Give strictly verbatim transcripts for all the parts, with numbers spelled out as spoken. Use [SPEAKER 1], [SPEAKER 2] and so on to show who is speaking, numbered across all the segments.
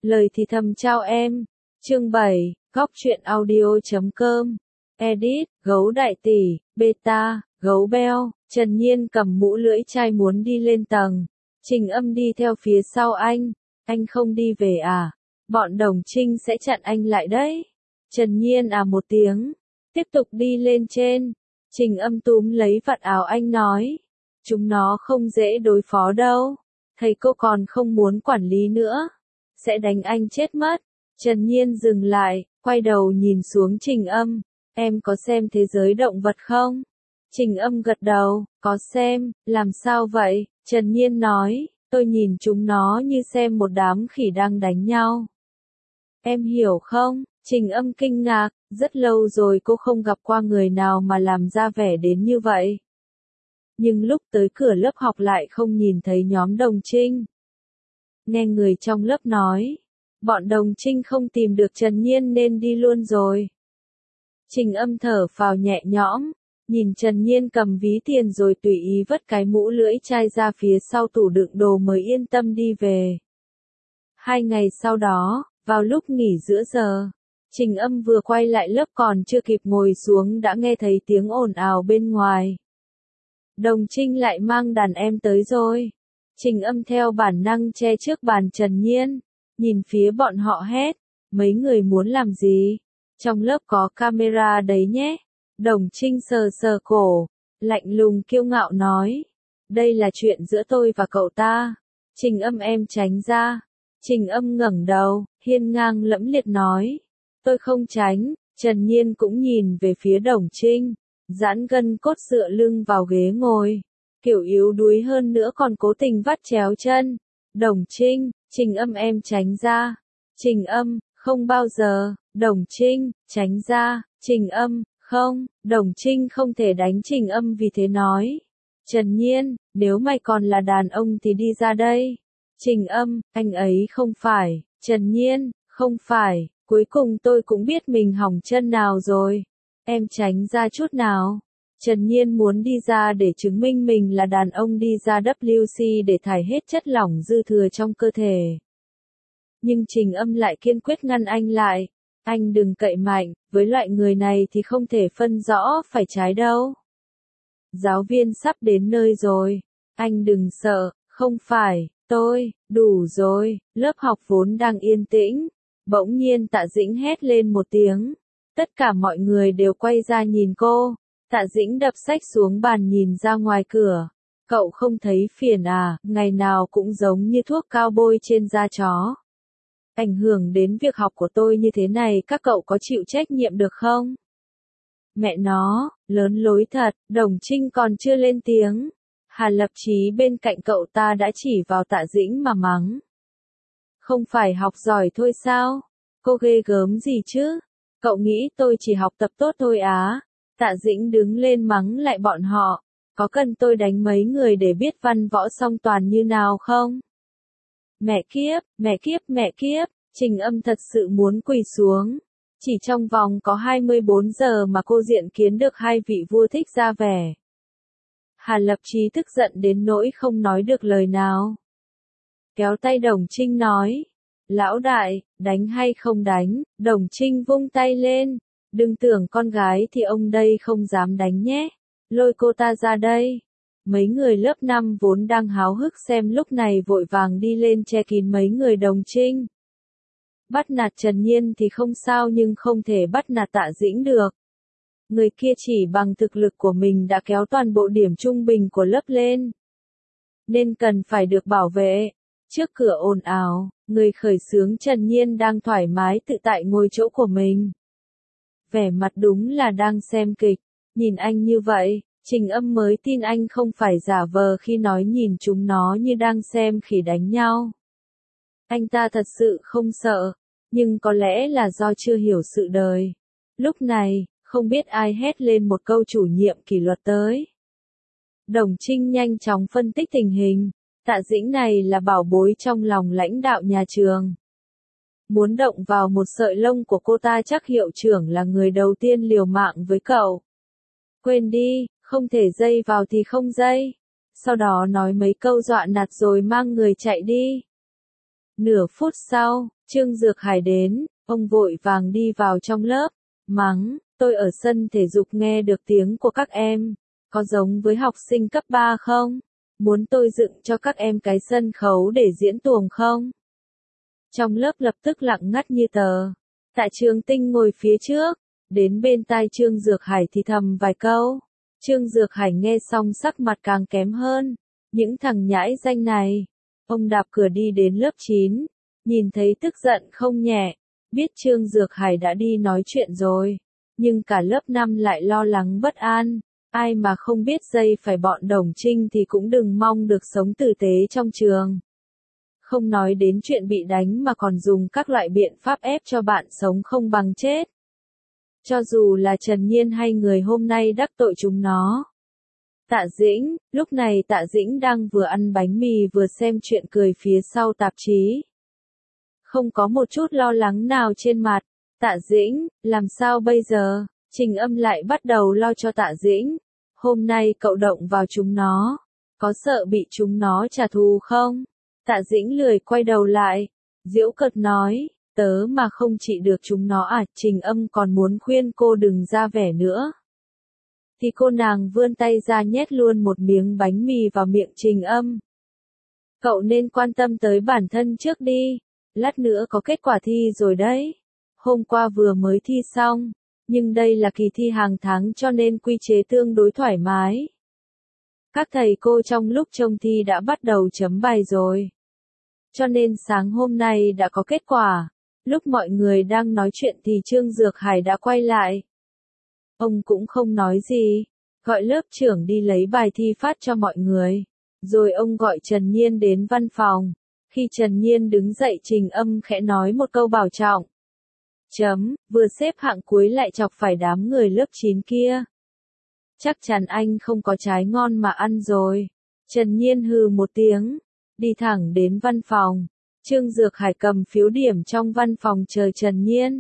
[SPEAKER 1] Lời thì thầm trao em. Chương bảy, góc truyện audio chấm com. Edit, gấu đại tỷ, beta, gấu beo. Trần Nhiên cầm mũ lưỡi chai muốn đi lên tầng. Trình Âm đi theo phía sau anh. Anh không đi về à? Bọn Đồng Trinh sẽ chặn anh lại đấy. Trần Nhiên à một tiếng. Tiếp tục đi lên trên. Trình Âm túm lấy vạt áo anh nói. Chúng nó không dễ đối phó đâu. Thầy cô còn không muốn quản lý nữa. Sẽ đánh anh chết mất. Trần Nhiên dừng lại, quay đầu nhìn xuống Trình Âm. Em có xem thế giới động vật không? Trình Âm gật đầu, có xem, làm sao vậy? Trần Nhiên nói, tôi nhìn chúng nó như xem một đám khỉ đang đánh nhau. Em hiểu không? Trình Âm kinh ngạc, rất lâu rồi cô không gặp qua người nào mà làm ra vẻ đến như vậy. Nhưng lúc tới cửa lớp học lại không nhìn thấy nhóm Đồng Trinh. Nghe người trong lớp nói, bọn Đồng Trinh không tìm được Trần Nhiên nên đi luôn rồi. Trình Âm thở phào nhẹ nhõm, nhìn Trần Nhiên cầm ví tiền rồi tùy ý vất cái mũ lưỡi chai ra phía sau tủ đựng đồ mới yên tâm đi về. Hai ngày sau đó, vào lúc nghỉ giữa giờ, Trình Âm vừa quay lại lớp còn chưa kịp ngồi xuống đã nghe thấy tiếng ồn ào bên ngoài. Đồng Trinh lại mang đàn em tới rồi. Trình Âm theo bản năng che trước bàn Trần Nhiên, nhìn phía bọn họ hét, mấy người muốn làm gì? Trong lớp có camera đấy nhé. Đồng Trinh sờ sờ cổ, lạnh lùng kiêu ngạo nói, đây là chuyện giữa tôi và cậu ta. Trình Âm em tránh ra. Trình Âm ngẩng đầu, hiên ngang lẫm liệt nói, tôi không tránh. Trần Nhiên cũng nhìn về phía Đồng Trinh, giãn gân cốt dựa lưng vào ghế ngồi, kiểu yếu đuối hơn nữa còn cố tình vắt chéo chân. Đồng Trinh, Trình Âm em tránh ra. Trình Âm, không bao giờ. Đồng Trinh, tránh ra. Trình Âm, không. Đồng Trinh không thể đánh Trình Âm vì thế nói, Trần Nhiên, nếu mày còn là đàn ông thì đi ra đây. Trình Âm, anh ấy không phải. Trần Nhiên, không phải. Cuối cùng tôi cũng biết mình hỏng chân nào rồi. Em tránh ra chút nào. Trần Nhiên muốn đi ra để chứng minh mình là đàn ông, đi ra vê kép xê để thải hết chất lỏng dư thừa trong cơ thể. Nhưng Trình Âm lại kiên quyết ngăn anh lại. Anh đừng cậy mạnh, với loại người này thì không thể phân rõ phải trái đâu. Giáo viên sắp đến nơi rồi. Anh đừng sợ, không phải, tôi, đủ rồi. Lớp học vốn đang yên tĩnh. Bỗng nhiên Tạ Dĩnh hét lên một tiếng. Tất cả mọi người đều quay ra nhìn cô. Tạ Dĩnh đập sách xuống bàn nhìn ra ngoài cửa. Cậu không thấy phiền à, ngày nào cũng giống như thuốc cao bôi trên da chó. Ảnh hưởng đến việc học của tôi như thế này, các cậu có chịu trách nhiệm được không? Mẹ nó, lớn lối thật. Đồng Trinh còn chưa lên tiếng. Hà Lập Chí bên cạnh cậu ta đã chỉ vào Tạ Dĩnh mà mắng. Không phải học giỏi thôi sao? Cô ghê gớm gì chứ? Cậu nghĩ tôi chỉ học tập tốt thôi á? Tạ Dĩnh đứng lên mắng lại bọn họ. Có cần tôi đánh mấy người để biết văn võ song toàn như nào không? Mẹ kiếp, mẹ kiếp, mẹ kiếp. Trình Âm thật sự muốn quỳ xuống. Chỉ trong vòng có hai mươi bốn giờ mà cô diện kiến được hai vị vua thích ra vẻ. Hà Lập Chí tức giận đến nỗi không nói được lời nào. Kéo tay Đồng Trinh nói. Lão đại, đánh hay không đánh? Đồng Trinh vung tay lên. Đừng tưởng con gái thì ông đây không dám đánh nhé. Lôi cô ta ra đây. Mấy người lớp năm vốn đang háo hức xem lúc này vội vàng đi lên che kín mấy người Đồng Trinh. Bắt nạt Trần Nhiên thì không sao nhưng không thể bắt nạt Tạ Dĩnh được. Người kia chỉ bằng thực lực của mình đã kéo toàn bộ điểm trung bình của lớp lên. Nên cần phải được bảo vệ. Trước cửa ồn ào, người khởi xướng Trần Nhiên đang thoải mái tự tại ngồi chỗ của mình. Vẻ mặt đúng là đang xem kịch. Nhìn anh như vậy, Trình Âm mới tin anh không phải giả vờ khi nói nhìn chúng nó như đang xem khỉ đánh nhau. Anh ta thật sự không sợ, nhưng có lẽ là do chưa hiểu sự đời. Lúc này, không biết ai hét lên một câu chủ nhiệm kỷ luật tới. Đồng Trinh nhanh chóng phân tích tình hình. Tạ Dĩnh này là bảo bối trong lòng lãnh đạo nhà trường. Muốn động vào một sợi lông của cô ta chắc hiệu trưởng là người đầu tiên liều mạng với cậu. Quên đi, không thể dây vào thì không dây. Sau đó nói mấy câu dọa nạt rồi mang người chạy đi. Nửa phút sau, Trương Dược Hải đến, ông vội vàng đi vào trong lớp, mắng, tôi ở sân thể dục nghe được tiếng của các em, có giống với học sinh cấp ba không? Muốn tôi dựng cho các em cái sân khấu để diễn tuồng không? Trong lớp lập tức lặng ngắt như tờ. Tạ Trường Tinh ngồi phía trước, đến bên tai Trương Dược Hải thì thầm vài câu. Trương Dược Hải nghe xong sắc mặt càng kém hơn. Những thằng nhãi danh này. Ông đạp cửa đi đến lớp chín, nhìn thấy tức giận không nhẹ, biết Trương Dược Hải đã đi nói chuyện rồi. Nhưng cả lớp năm lại lo lắng bất an. Ai mà không biết dây phải bọn Đồng Trinh thì cũng đừng mong được sống tử tế trong trường. Không nói đến chuyện bị đánh mà còn dùng các loại biện pháp ép cho bạn sống không bằng chết. Cho dù là Trần Nhiên hay người hôm nay đắc tội chúng nó. Tạ Dĩnh, lúc này Tạ Dĩnh đang vừa ăn bánh mì vừa xem chuyện cười phía sau tạp chí. Không có một chút lo lắng nào trên mặt. Tạ Dĩnh, làm sao bây giờ? Trình Âm lại bắt đầu lo cho Tạ Dĩnh. Hôm nay cậu động vào chúng nó. Có sợ bị chúng nó trả thù không? Tạ Dĩnh lười quay đầu lại. Giễu cợt nói, tớ mà không trị được chúng nó à? Trình Âm còn muốn khuyên cô đừng ra vẻ nữa. Thì cô nàng vươn tay ra nhét luôn một miếng bánh mì vào miệng Trình Âm. Cậu nên quan tâm tới bản thân trước đi. Lát nữa có kết quả thi rồi đấy. Hôm qua vừa mới thi xong. Nhưng đây là kỳ thi hàng tháng cho nên quy chế tương đối thoải mái. Các thầy cô trong lúc trông thi đã bắt đầu chấm bài rồi. Cho nên sáng hôm nay đã có kết quả. Lúc mọi người đang nói chuyện thì Trương Dược Hải đã quay lại. Ông cũng không nói gì. Gọi lớp trưởng đi lấy bài thi phát cho mọi người. Rồi ông gọi Trần Nhiên đến văn phòng. Khi Trần Nhiên đứng dậy Trình Âm khẽ nói một câu bảo trọng. Chấm, vừa xếp hạng cuối lại chọc phải đám người lớp chín kia. Chắc chắn anh không có trái ngon mà ăn rồi. Trần Nhiên hừ một tiếng, đi thẳng đến văn phòng. Trương Dược Hải cầm phiếu điểm trong văn phòng chờ Trần Nhiên.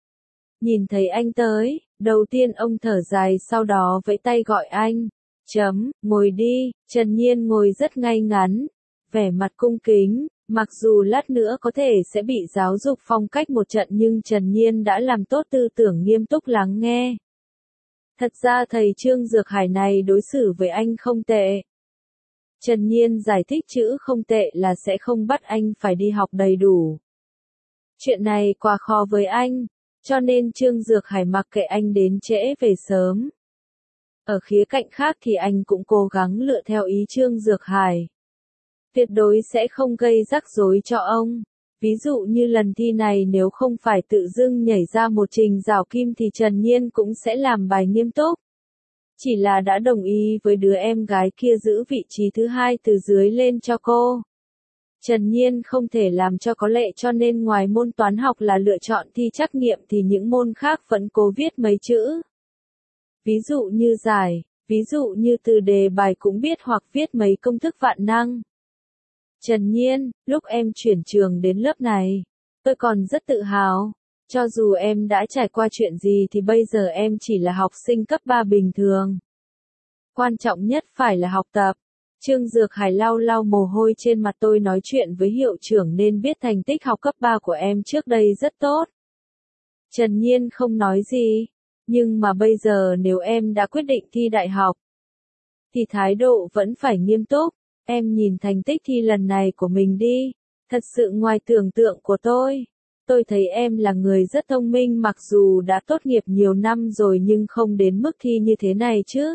[SPEAKER 1] Nhìn thấy anh tới, đầu tiên ông thở dài sau đó vẫy tay gọi anh. Chấm, ngồi đi. Trần Nhiên ngồi rất ngay ngắn, vẻ mặt cung kính. Mặc dù lát nữa có thể sẽ bị giáo dục phong cách một trận nhưng Trần Nhiên đã làm tốt tư tưởng nghiêm túc lắng nghe. Thật ra thầy Trương Dược Hải này đối xử với anh không tệ. Trần Nhiên giải thích chữ không tệ là sẽ không bắt anh phải đi học đầy đủ. Chuyện này quá khó với anh, cho nên Trương Dược Hải mặc kệ anh đến trễ về sớm. Ở khía cạnh khác thì anh cũng cố gắng lựa theo ý Trương Dược Hải. Tuyệt đối sẽ không gây rắc rối cho ông. Ví dụ như lần thi này nếu không phải tự dưng nhảy ra một trình rào kim thì Trần Nhiên cũng sẽ làm bài nghiêm túc. Chỉ là đã đồng ý với đứa em gái kia giữ vị trí thứ hai từ dưới lên cho cô. Trần Nhiên không thể làm cho có lệ cho nên ngoài môn toán học là lựa chọn thi trắc nghiệm thì những môn khác vẫn cố viết mấy chữ. Ví dụ như giải, ví dụ như từ đề bài cũng biết hoặc viết mấy công thức vạn năng. Trần Nhiên, lúc em chuyển trường đến lớp này, tôi còn rất tự hào. Cho dù em đã trải qua chuyện gì thì bây giờ em chỉ là học sinh cấp ba bình thường. Quan trọng nhất phải là học tập. Trương Dược Hải lau lau mồ hôi trên mặt tôi nói chuyện với hiệu trưởng nên biết thành tích học cấp ba của em trước đây rất tốt. Trần Nhiên không nói gì, nhưng mà bây giờ nếu em đã quyết định thi đại học, thì thái độ vẫn phải nghiêm túc. Em nhìn thành tích thi lần này của mình đi, thật sự ngoài tưởng tượng của tôi. Tôi thấy em là người rất thông minh mặc dù đã tốt nghiệp nhiều năm rồi nhưng không đến mức thi như thế này chứ.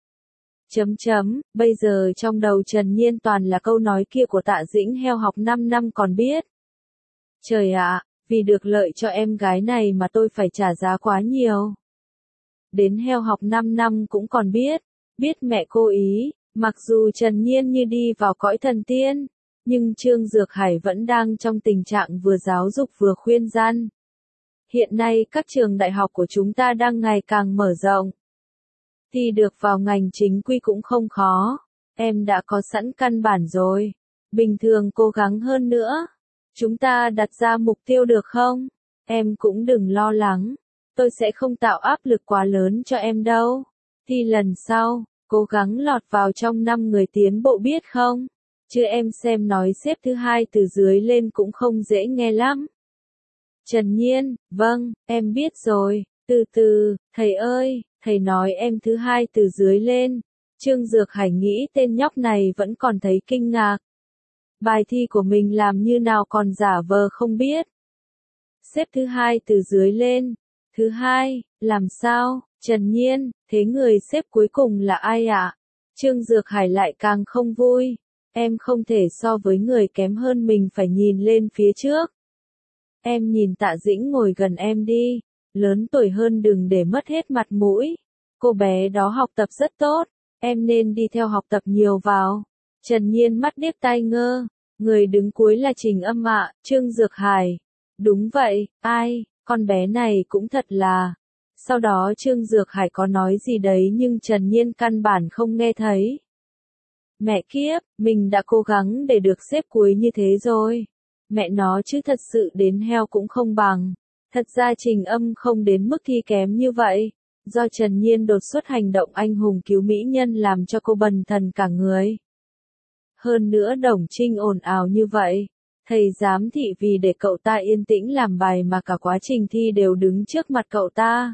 [SPEAKER 1] Chấm chấm, bây giờ trong đầu Trần Nhiên toàn là câu nói kia của Tạ Dĩnh heo học năm năm còn biết. Trời ạ, vì được lợi cho em gái này mà tôi phải trả giá quá nhiều. Đến heo học năm năm cũng còn biết, biết mẹ cô ý. Mặc dù Trần Nhiên như đi vào cõi thần tiên, nhưng Trương Dược Hải vẫn đang trong tình trạng vừa giáo dục vừa khuyên răn. Hiện nay các trường đại học của chúng ta đang ngày càng mở rộng. Thi được vào ngành chính quy cũng không khó. Em đã có sẵn căn bản rồi. Bình thường cố gắng hơn nữa. Chúng ta đặt ra mục tiêu được không? Em cũng đừng lo lắng. Tôi sẽ không tạo áp lực quá lớn cho em đâu. Thi lần sau, cố gắng lọt vào trong năm người tiến bộ biết không? Chứ em xem nói xếp thứ hai từ dưới lên cũng không dễ nghe lắm. Trần Nhiên, vâng, em biết rồi, từ từ, thầy ơi, thầy nói em thứ hai từ dưới lên. Trương Dược Hải nghĩ tên nhóc này vẫn còn thấy kinh ngạc. Bài thi của mình làm như nào còn giả vờ không biết. Xếp thứ hai từ dưới lên. Thứ hai, làm sao, Trần Nhiên, thế người xếp cuối cùng là ai ạ? Trương Dược Hải lại càng không vui. Em không thể so với người kém hơn mình phải nhìn lên phía trước. Em nhìn Tạ Dĩnh ngồi gần em đi. Lớn tuổi hơn đừng để mất hết mặt mũi. Cô bé đó học tập rất tốt. Em nên đi theo học tập nhiều vào. Trần Nhiên mắt điếc tai ngơ. Người đứng cuối là Trình Âm ạ, Trương Dược Hải. Đúng vậy, ai, con bé này cũng thật là. Sau đó Trương Dược Hải có nói gì đấy nhưng Trần Nhiên căn bản không nghe thấy. Mẹ kiếp, mình đã cố gắng để được xếp cuối như thế rồi. Mẹ nó chứ thật sự đến heo cũng không bằng. Thật ra Trình Âm không đến mức thi kém như vậy. Do Trần Nhiên đột xuất hành động anh hùng cứu mỹ nhân làm cho cô bần thần cả người. Hơn nữa Đồng Trinh ồn ào như vậy. Thầy giám thị vì để cậu ta yên tĩnh làm bài mà cả quá trình thi đều đứng trước mặt cậu ta.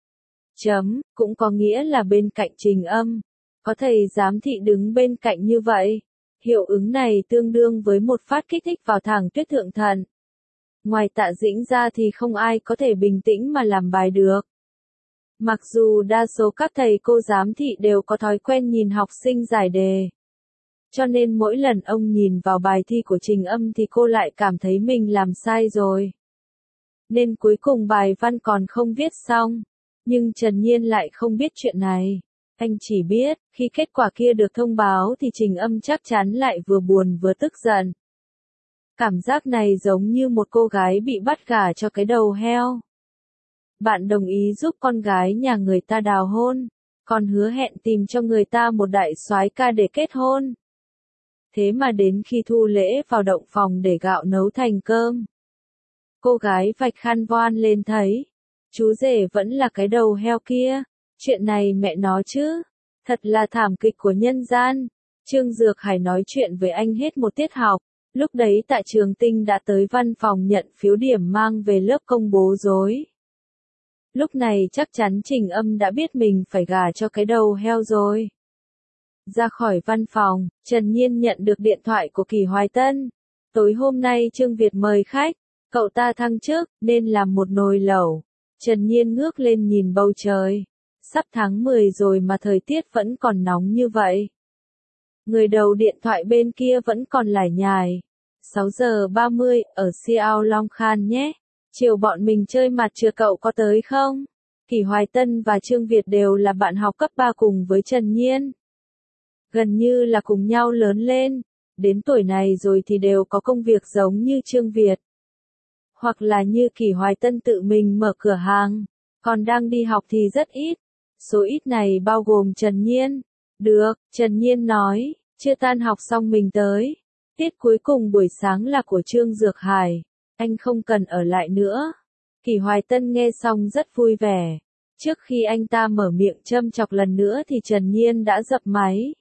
[SPEAKER 1] Chấm, cũng có nghĩa là bên cạnh Trình Âm. Có thầy giám thị đứng bên cạnh như vậy. Hiệu ứng này tương đương với một phát kích thích vào thẳng Tuyết Thượng Thần. Ngoài Tạ Dĩnh ra thì không ai có thể bình tĩnh mà làm bài được. Mặc dù đa số các thầy cô giám thị đều có thói quen nhìn học sinh giải đề. Cho nên mỗi lần ông nhìn vào bài thi của Trình Âm thì cô lại cảm thấy mình làm sai rồi. Nên cuối cùng bài văn còn không viết xong. Nhưng Trần Nhiên lại không biết chuyện này. Anh chỉ biết, khi kết quả kia được thông báo thì Trình Âm chắc chắn lại vừa buồn vừa tức giận. Cảm giác này giống như một cô gái bị bắt gả cho cái đầu heo. Bạn đồng ý giúp con gái nhà người ta đào hôn, còn hứa hẹn tìm cho người ta một đại soái ca để kết hôn. Thế mà đến khi thu lễ vào động phòng để gạo nấu thành cơm. Cô gái vạch khăn voan lên thấy, chú rể vẫn là cái đầu heo kia. Chuyện này mẹ nói chứ, thật là thảm kịch của nhân gian. Trương Dược Hải nói chuyện với anh hết một tiết học. Lúc đấy Tạ Trường Tinh đã tới văn phòng nhận phiếu điểm mang về lớp công bố rối. Lúc này chắc chắn Trình Âm đã biết mình phải gả cho cái đầu heo rồi. Ra khỏi văn phòng, Trần Nhiên nhận được điện thoại của Kỳ Hoài Tân. Tối hôm nay Trương Việt mời khách, cậu ta thăng chức, nên làm một nồi lẩu. Trần Nhiên ngước lên nhìn bầu trời. Sắp tháng mười rồi mà thời tiết vẫn còn nóng như vậy. Người đầu điện thoại bên kia vẫn còn lải nhải. sáu giờ ba mươi, ở Siao Long Khan nhé. Chiều bọn mình chơi mặt trượt cậu có tới không? Kỳ Hoài Tân và Trương Việt đều là bạn học cấp ba cùng với Trần Nhiên. Gần như là cùng nhau lớn lên. Đến tuổi này rồi thì đều có công việc giống như Trương Việt. Hoặc là như Kỳ Hoài Tân tự mình mở cửa hàng. Còn đang đi học thì rất ít. Số ít này bao gồm Trần Nhiên. Được, Trần Nhiên nói, chưa tan học xong mình tới. Tiết cuối cùng buổi sáng là của Trương Dược Hải. Anh không cần ở lại nữa. Kỳ Hoài Tân nghe xong rất vui vẻ. Trước khi anh ta mở miệng châm chọc lần nữa thì Trần Nhiên đã dập máy.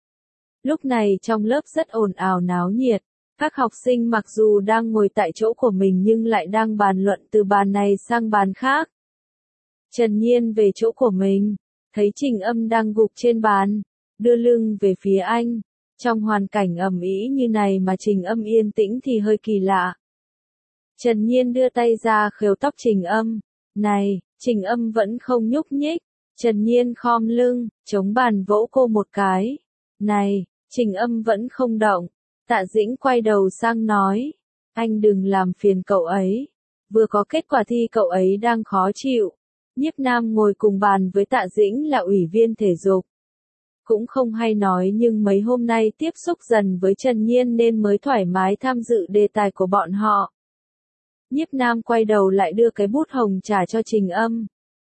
[SPEAKER 1] Lúc này trong lớp rất ồn ào náo nhiệt. Các học sinh mặc dù đang ngồi tại chỗ của mình nhưng lại đang bàn luận từ bàn này sang bàn khác. Trần Nhiên về chỗ của mình, thấy Trình Âm đang gục trên bàn, đưa lưng về phía anh. Trong hoàn cảnh ầm ĩ như này mà Trình Âm yên tĩnh thì hơi kỳ lạ. Trần Nhiên đưa tay ra khều tóc Trình Âm. Này, Trình Âm vẫn không nhúc nhích. Trần Nhiên khom lưng, chống bàn vỗ cô một cái. Này, Trình Âm vẫn không động. Tạ Dĩnh quay đầu sang nói. Anh đừng làm phiền cậu ấy. Vừa có kết quả thi cậu ấy đang khó chịu. Nhiếp Nam ngồi cùng bàn với Tạ Dĩnh là ủy viên thể dục. Cũng không hay nói nhưng mấy hôm nay tiếp xúc dần với Trần Nhiên nên mới thoải mái tham dự đề tài của bọn họ. Nhiếp Nam quay đầu lại đưa cái bút hồng trả cho Trình Âm.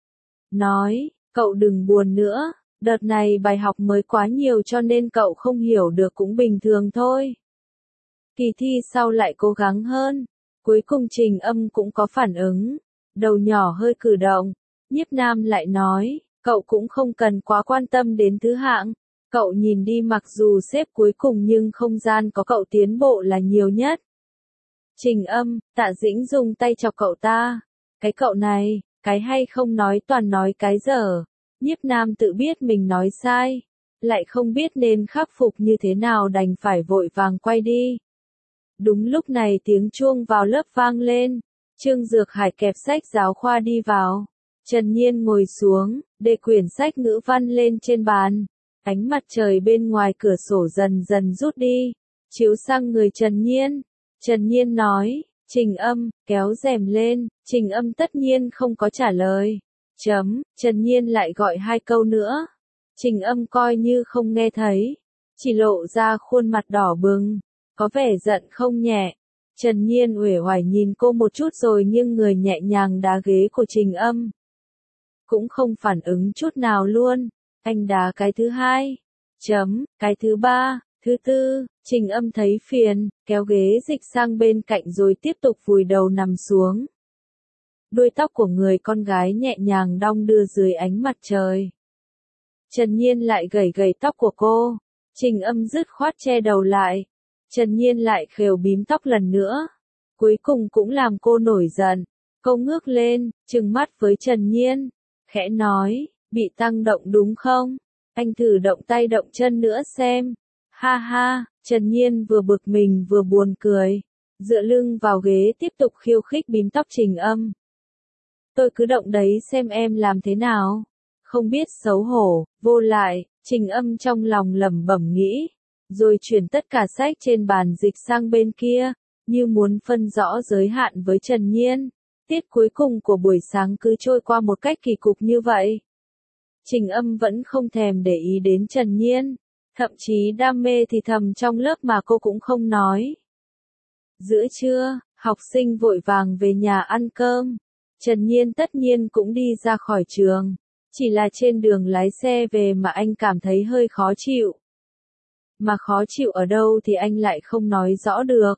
[SPEAKER 1] Nói, cậu đừng buồn nữa, đợt này bài học mới quá nhiều cho nên cậu không hiểu được cũng bình thường thôi. Kỳ thi sau lại cố gắng hơn. Cuối cùng Trình Âm cũng có phản ứng. Đầu nhỏ hơi cử động. Nhiếp Nam lại nói, cậu cũng không cần quá quan tâm đến thứ hạng. Cậu nhìn đi mặc dù xếp cuối cùng nhưng không gian có cậu tiến bộ là nhiều nhất. Trình Âm, Tạ Dĩnh dùng tay chọc cậu ta. Cái cậu này, cái hay không nói toàn nói cái dở. Nhiếp Nam tự biết mình nói sai, lại không biết nên khắc phục như thế nào đành phải vội vàng quay đi. Đúng lúc này tiếng chuông vào lớp vang lên, Trương Dược Hải kẹp sách giáo khoa đi vào. Trần Nhiên ngồi xuống, để quyển sách ngữ văn lên trên bàn. Ánh mặt trời bên ngoài cửa sổ dần dần rút đi, chiếu sang người Trần Nhiên. Trần Nhiên nói, Trình Âm, kéo rèm lên. Trình Âm tất nhiên không có trả lời. Chấm, Trần Nhiên lại gọi hai câu nữa. Trình Âm coi như không nghe thấy, chỉ lộ ra khuôn mặt đỏ bừng, có vẻ giận không nhẹ. Trần Nhiên uể oải nhìn cô một chút rồi nghiêng người nhẹ nhàng đá ghế của Trình Âm. Cũng không phản ứng chút nào luôn. Anh đá cái thứ hai. Chấm, cái thứ ba, thứ tư. Trình Âm thấy phiền, kéo ghế dịch sang bên cạnh rồi tiếp tục vùi đầu nằm xuống. Đuôi tóc của người con gái nhẹ nhàng đong đưa dưới ánh mặt trời. Trần Nhiên lại gẩy gẩy tóc của cô. Trình Âm dứt khoát che đầu lại. Trần Nhiên lại khều bím tóc lần nữa. Cuối cùng cũng làm cô nổi giận. Cô ngước lên, trừng mắt với Trần Nhiên. Khẽ nói, bị tăng động đúng không? Anh thử động tay động chân nữa xem. Ha ha, Trần Nhiên vừa bực mình vừa buồn cười. Dựa lưng vào ghế tiếp tục khiêu khích bím tóc Trình Âm. Tôi cứ động đấy xem em làm thế nào. Không biết xấu hổ, vô lại, Trình Âm trong lòng lẩm bẩm nghĩ. Rồi chuyển tất cả sách trên bàn dịch sang bên kia, như muốn phân rõ giới hạn với Trần Nhiên. Tiết cuối cùng của buổi sáng cứ trôi qua một cách kỳ cục như vậy. Trình Âm vẫn không thèm để ý đến Trần Nhiên, thậm chí đam mê thì thầm trong lớp mà cô cũng không nói. Giữa trưa, học sinh vội vàng về nhà ăn cơm. Trần Nhiên tất nhiên cũng đi ra khỏi trường, chỉ là trên đường lái xe về mà anh cảm thấy hơi khó chịu. Mà khó chịu ở đâu thì anh lại không nói rõ được.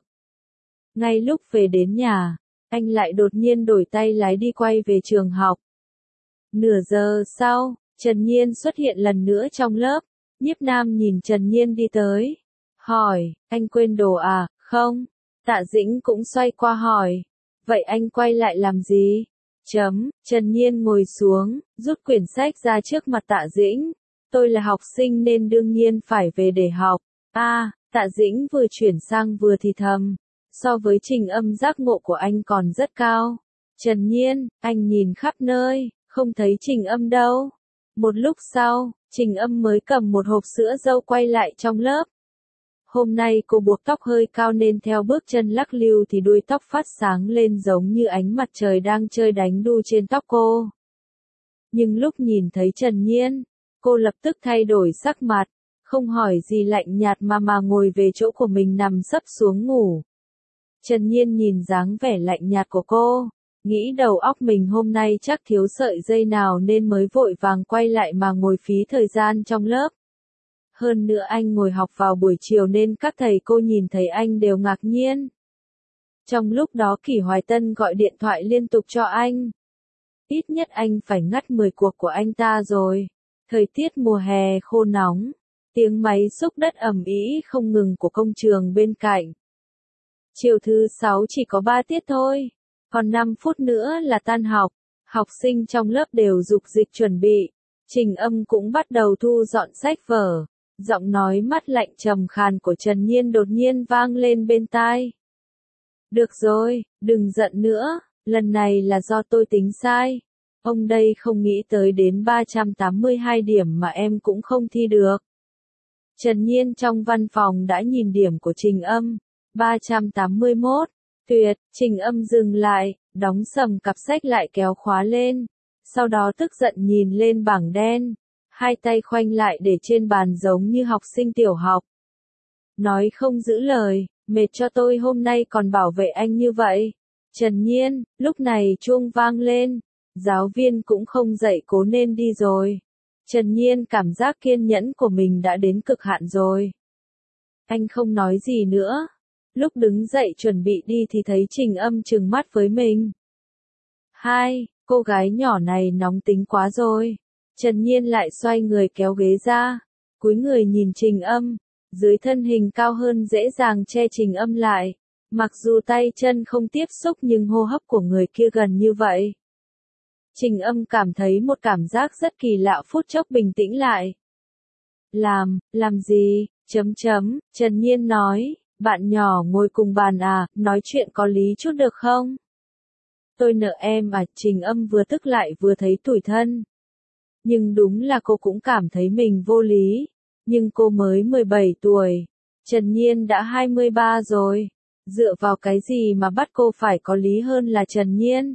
[SPEAKER 1] Ngay lúc về đến nhà, anh lại đột nhiên đổi tay lái đi quay về trường học. Nửa giờ sau, Trần Nhiên xuất hiện lần nữa trong lớp. Nhiếp Nam nhìn Trần Nhiên đi tới, hỏi, anh quên đồ à? Không. Tạ Dĩnh cũng xoay qua hỏi, vậy anh quay lại làm gì? Chấm, Trần Nhiên ngồi xuống, rút quyển sách ra trước mặt Tạ Dĩnh. Tôi là học sinh nên đương nhiên phải về để học. A, à, Tạ Dĩnh vừa chuyển sang vừa thì thầm. So với Trình Âm giác ngộ của anh còn rất cao. Trần Nhiên, anh nhìn khắp nơi, không thấy Trình Âm đâu. Một lúc sau, Trình Âm mới cầm một hộp sữa dâu quay lại trong lớp. Hôm nay cô buộc tóc hơi cao nên theo bước chân lắc lư thì đuôi tóc phát sáng lên giống như ánh mặt trời đang chơi đánh đu trên tóc cô. Nhưng lúc nhìn thấy Trần Nhiên, cô lập tức thay đổi sắc mặt, không hỏi gì lạnh nhạt mà mà ngồi về chỗ của mình nằm sấp xuống ngủ. Trần Nhiên nhìn dáng vẻ lạnh nhạt của cô, nghĩ đầu óc mình hôm nay chắc thiếu sợi dây nào nên mới vội vàng quay lại mà ngồi phí thời gian trong lớp. Hơn nữa anh ngồi học vào buổi chiều nên các thầy cô nhìn thấy anh đều ngạc nhiên. Trong lúc đó Kỷ Hoài Tân gọi điện thoại liên tục cho anh. Ít nhất anh phải ngắt mười cuộc của anh ta rồi. Thời tiết mùa hè khô nóng, tiếng máy xúc đất ầm ĩ không ngừng của công trường bên cạnh. Chiều thứ sáu chỉ có ba tiết thôi, còn năm phút nữa là tan học. Học sinh trong lớp đều dục dịch chuẩn bị. Trình Âm cũng bắt đầu thu dọn sách vở. Giọng nói mát lạnh trầm khàn của Trần Nhiên đột nhiên vang lên bên tai. Được rồi, đừng giận nữa, lần này là do tôi tính sai. Ông đây không nghĩ tới đến ba trăm tám mươi hai điểm mà em cũng không thi được. Trần Nhiên trong văn phòng đã nhìn điểm của Trình Âm. ba trăm tám mươi mốt. Tuyệt, Trình Âm dừng lại, đóng sầm cặp sách lại kéo khóa lên. Sau đó tức giận nhìn lên bảng đen. Hai tay khoanh lại để trên bàn giống như học sinh tiểu học. Nói không giữ lời, mệt cho tôi hôm nay còn bảo vệ anh như vậy. Trần Nhiên, lúc này chuông vang lên. Giáo viên cũng không dạy cố nên đi rồi. Trần Nhiên cảm giác kiên nhẫn của mình đã đến cực hạn rồi. Anh không nói gì nữa. Lúc đứng dậy chuẩn bị đi thì thấy Trình Âm trừng mắt với mình. Hai, cô gái nhỏ này nóng tính quá rồi. Trần Nhiên lại xoay người kéo ghế ra, cúi người nhìn Trình Âm, dưới thân hình cao hơn dễ dàng che Trình Âm lại, Mặc dù tay chân không tiếp xúc nhưng hô hấp của người kia gần như vậy. Trình Âm cảm thấy một cảm giác rất kỳ lạ, phút chốc bình tĩnh lại. Làm, làm gì, chấm chấm, Trần Nhiên nói, bạn nhỏ ngồi cùng bàn à, nói chuyện có lý chút được không? Tôi nợ em à, Trình Âm vừa tức lại vừa thấy tủi thân. Nhưng đúng là cô cũng cảm thấy mình vô lý. Nhưng cô mới mười bảy tuổi. Trần Nhiên đã hai mươi ba rồi. Dựa vào cái gì mà bắt cô phải có lý hơn là Trần Nhiên?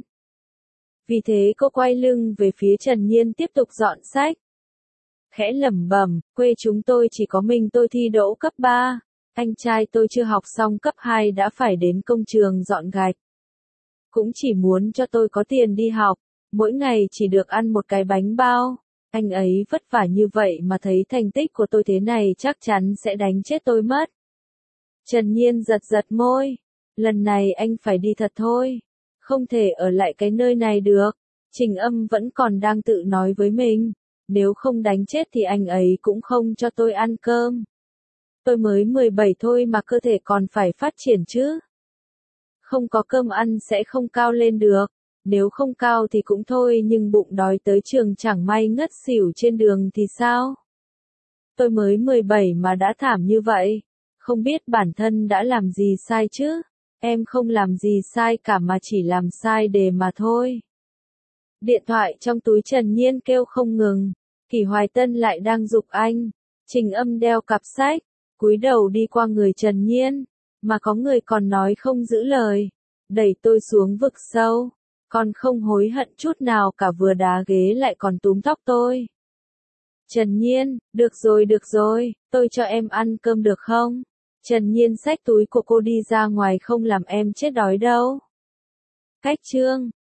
[SPEAKER 1] Vì thế cô quay lưng về phía Trần Nhiên tiếp tục dọn sách. Khẽ lẩm bẩm, quê chúng tôi chỉ có mình tôi thi đỗ cấp ba. Anh trai tôi chưa học xong cấp hai đã phải đến công trường dọn gạch. Cũng chỉ muốn cho tôi có tiền đi học, mỗi ngày chỉ được ăn một cái bánh bao. Anh ấy vất vả như vậy mà thấy thành tích của tôi thế này chắc chắn sẽ đánh chết tôi mất. Trần Nhiên giật giật môi. Lần này anh phải đi thật thôi. Không thể ở lại cái nơi này được. Trình Âm vẫn còn đang tự nói với mình. Nếu không đánh chết thì anh ấy cũng không cho tôi ăn cơm. Tôi mới mười bảy thôi mà cơ thể còn phải phát triển chứ. Không có cơm ăn sẽ không cao lên được. Nếu không cao thì cũng thôi nhưng bụng đói tới trường chẳng may ngất xỉu trên đường thì sao? Tôi mới mười bảy mà đã thảm như vậy. Không biết bản thân đã làm gì sai chứ? Em không làm gì sai cả mà chỉ làm sai đề mà thôi. Điện thoại trong túi Trần Nhiên kêu không ngừng. Kỷ Hoài Tân lại đang giục anh. Trình Âm đeo cặp sách, cúi đầu đi qua người Trần Nhiên. Mà có người còn nói không giữ lời. Đẩy tôi xuống vực sâu. Còn không hối hận chút nào cả, vừa đá ghế lại còn túm tóc tôi. Trần Nhiên, được rồi được rồi, tôi cho em ăn cơm được không? Trần Nhiên xách túi của cô đi ra ngoài, không làm em chết đói đâu. Cách chương